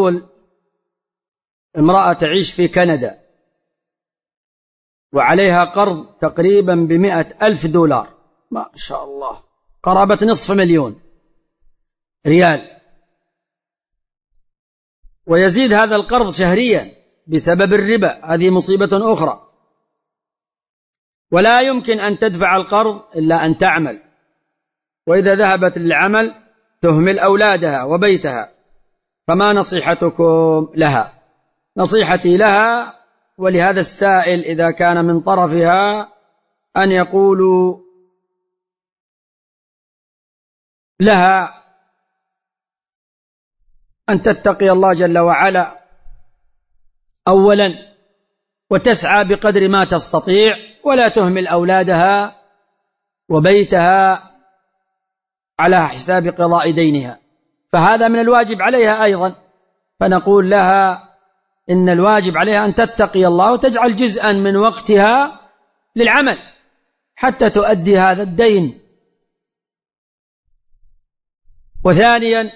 نقول امرأة تعيش في كندا وعليها قرض تقريبا $100,000، ما شاء الله، قرابة $500,000، ويزيد هذا القرض شهريا بسبب الربا. هذه مصيبة أخرى. ولا يمكن أن تدفع القرض إلا أن تعمل، وإذا ذهبت للعمل تهمل أولادها وبيتها. فما نصيحتكم لها؟ نصيحتي لها ولهذا السائل إذا كان من طرفها أن يقولوا لها أن تتقي الله جل وعلا أولا، وتسعى بقدر ما تستطيع، ولا تهمل أولادها وبيتها على حساب قضاء دينها، فهذا من الواجب عليها أيضا. فنقول لها إن الواجب عليها أن تتقي الله وتجعل جزءا من وقتها للعمل حتى تؤدي هذا الدين. وثانيا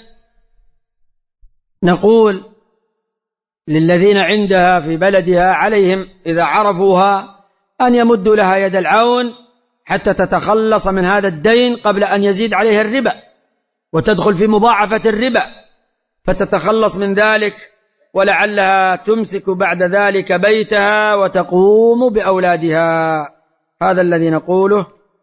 نقول للذين عندها في بلدها عليهم إذا عرفوها أن يمدوا لها يد العون حتى تتخلص من هذا الدين قبل أن يزيد عليها الربا وتدخل في مضاعفة الربا، فتتخلص من ذلك، ولعلها تمسك بعد ذلك بيتها وتقوم بأولادها. هذا الذي نقوله.